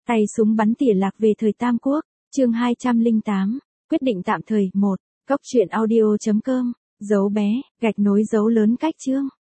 Tay súng bắn tỉa lạc về thời Tam Quốc, chương 208, quyết định tạm thời 1, cốc truyện audio.com, dấu bé, gạch nối dấu lớn cách chương.